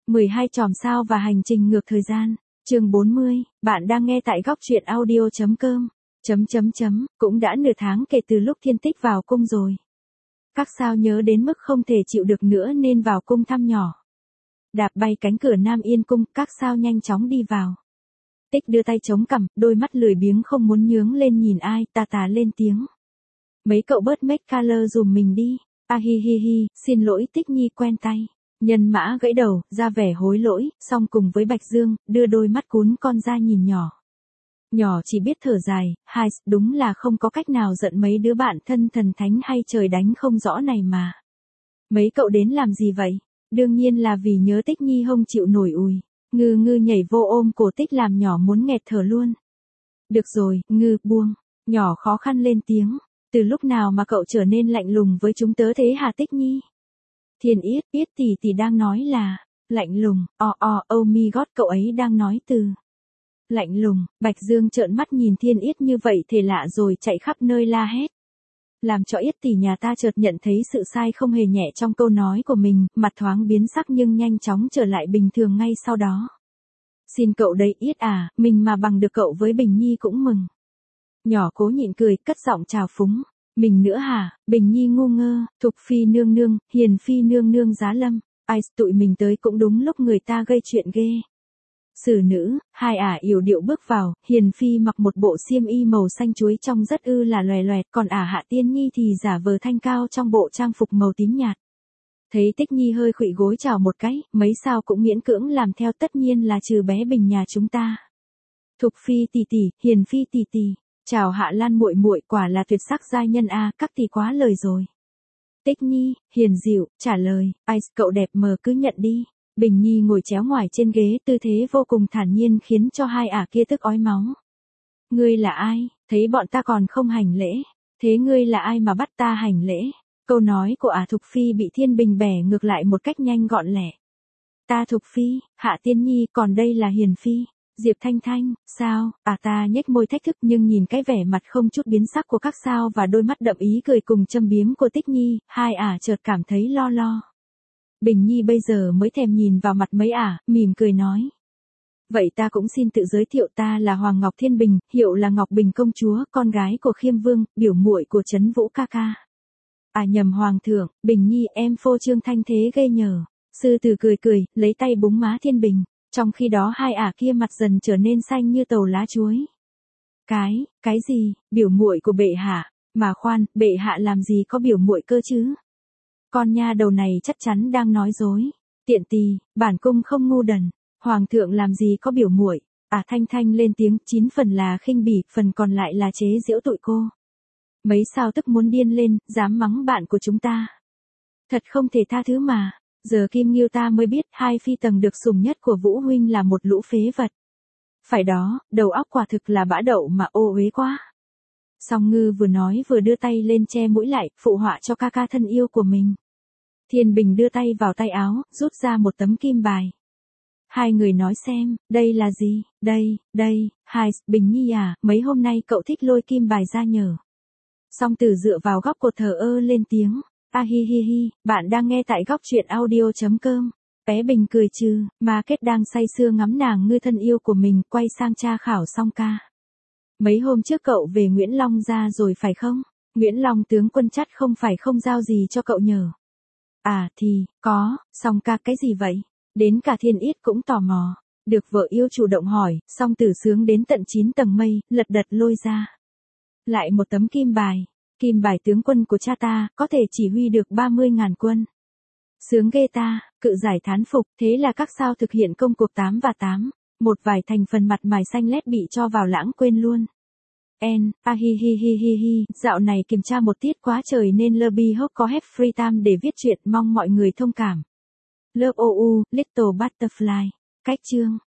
12 chòm sao và hành trình ngược thời gian. Chương 40, bạn đang nghe tại góc truyện audio.com. Cũng đã nửa tháng kể từ lúc Thiên Tích vào cung rồi. Các sao nhớ đến mức không thể chịu được nữa nên vào cung thăm nhỏ. Đạp bay cánh cửa Nam Yên cung, các sao nhanh chóng đi vào. Tích đưa tay chống cằm, đôi mắt lười biếng không muốn nhướng lên nhìn ai, tà lên tiếng. Mấy cậu bớt make color dùm mình đi. Hi, xin lỗi Tích Nhi quen tay. Nhân Mã gãy đầu, ra vẻ hối lỗi, song cùng với Bạch Dương, đưa đôi mắt cún con ra nhìn nhỏ. Nhỏ chỉ biết thở dài, đúng là không có cách nào giận mấy đứa bạn thân thần thánh hay trời đánh không rõ này mà. Mấy cậu đến làm gì vậy? Đương nhiên là vì nhớ Tích Nhi không chịu nổi ùi. Ngư nhảy vô ôm cổ Tích làm nhỏ muốn nghẹt thở luôn. Được rồi, Ngư buông. Nhỏ khó khăn lên tiếng. Từ lúc nào mà cậu trở nên lạnh lùng với chúng tớ thế hả Tích Nhi? Thiên Yết tỷ đang nói là, lạnh lùng, oh my god cậu ấy đang nói từ. Lạnh lùng, Bạch Dương trợn mắt nhìn Thiên Yết như vậy thể lạ rồi chạy khắp nơi la hét. Làm cho Yết tỷ nhà ta chợt nhận thấy sự sai không hề nhẹ trong câu nói của mình, mặt thoáng biến sắc nhưng nhanh chóng trở lại bình thường ngay sau đó. Xin cậu đấy Yết à, mình mà bằng được cậu với Bình Nhi cũng mừng. Nhỏ cố nhịn cười, cất giọng chào phúng. Mình nữa hả? Bình Nhi ngu ngơ, Thục Phi nương nương, Hiền Phi nương nương giá lâm. Ai tụi mình tới cũng đúng lúc người ta gây chuyện ghê. Sử nữ, hai yểu điệu bước vào, Hiền Phi mặc một bộ xiêm y màu xanh chuối trông rất là loè loẹt, còn Hạ Tiên Nhi thì giả vờ thanh cao trong bộ trang phục màu tím nhạt. Thấy Tích Nhi hơi khuỵu gối chào một cái, mấy sao cũng miễn cưỡng làm theo, tất nhiên là trừ bé Bình nhà chúng ta. Thục Phi tỷ tỷ, Hiền Phi tỷ tỷ. Chào Hạ Lan muội muội, quả là tuyệt sắc giai nhân a, các tỷ quá lời rồi. Tích Nhi, hiền dịu, trả lời, cậu đẹp mờ cứ nhận đi. Bình Nhi ngồi chéo ngoài trên ghế, tư thế vô cùng thản nhiên khiến cho hai kia tức ói máu. Ngươi là ai, thấy bọn ta còn không hành lễ, thế ngươi là ai mà bắt ta hành lễ? Câu nói của Thục Phi bị Thiên Bình bẻ ngược lại một cách nhanh gọn lẹ. Ta Thục Phi, Hạ Tiên Nhi, còn đây là Hiền Phi. Diệp Thanh Thanh, sao? Ta nhếch môi thách thức nhưng nhìn cái vẻ mặt không chút biến sắc của các sao và đôi mắt đậm ý cười cùng châm biếm của Tích Nhi, hai chợt cảm thấy lo. Bình Nhi bây giờ mới thèm nhìn vào mặt mấy mỉm cười nói. Vậy ta cũng xin tự giới thiệu, ta là Hoàng Ngọc Thiên Bình, hiệu là Ngọc Bình công chúa, con gái của Khiêm Vương, biểu muội của Trấn Vũ ca ca. Nhầm Hoàng thượng, Bình Nhi em phô trương thanh thế gây nhờ. Sư tử cười, lấy tay búng má Thiên Bình. Trong khi đó hai kia mặt dần trở nên xanh như tàu lá chuối. Cái gì, biểu muội của bệ hạ, mà khoan, bệ hạ làm gì có biểu muội cơ chứ? Con nha đầu này chắc chắn đang nói dối. Tiện tì, bản cung không ngu đần, hoàng thượng làm gì có biểu muội. Thanh Thanh lên tiếng, 9 phần là khinh bỉ, phần còn lại là chế giễu tụi cô. Mấy sao tức muốn điên lên, dám mắng bạn của chúng ta. Thật không thể tha thứ mà. Giờ Kim Nghiêu ta mới biết hai phi tầng được sủng nhất của Vũ huynh là một lũ phế vật. Phải đó, đầu óc quả thực là bã đậu mà ô uế quá. Song Ngư vừa nói vừa đưa tay lên che mũi lại, phụ họa cho ca ca thân yêu của mình. Thiên Bình đưa tay vào tay áo, rút ra một tấm kim bài. Hai người nói xem, đây là gì? Đây, Bình Nhi à, mấy hôm nay cậu thích lôi kim bài ra nhờ. Song Tử dựa vào góc cột thờ ơ lên tiếng. Hi, bạn đang nghe tại góc truyện audio.com. Bé Bình cười trừ, mà Kết đang say sưa ngắm nàng Ngư thân yêu của mình, quay sang tra khảo Song ca. Mấy hôm trước cậu về Nguyễn Long ra rồi phải không? Nguyễn Long tướng quân chắc không phải không giao gì cho cậu nhờ. Thì, có, Song ca cái gì vậy? Đến cả Thiên Yết cũng tò mò. Được vợ yêu chủ động hỏi, Song Tử sướng đến tận 9 tầng mây, lật đật lôi ra. Lại một tấm kim bài. Kim bài tướng quân của cha ta, có thể chỉ huy được 30.000 quân. Sướng ghê ta, cự giải thán phục, thế là các sao thực hiện công cuộc 8 và 8. Một vài thành phần mặt mày xanh lét bị cho vào lãng quên luôn. Hi, dạo này kiểm tra một tiết quá trời nên Lobby Hốc có hết free time để viết chuyện, mong mọi người thông cảm. Love OU, Little Butterfly. Cách chương.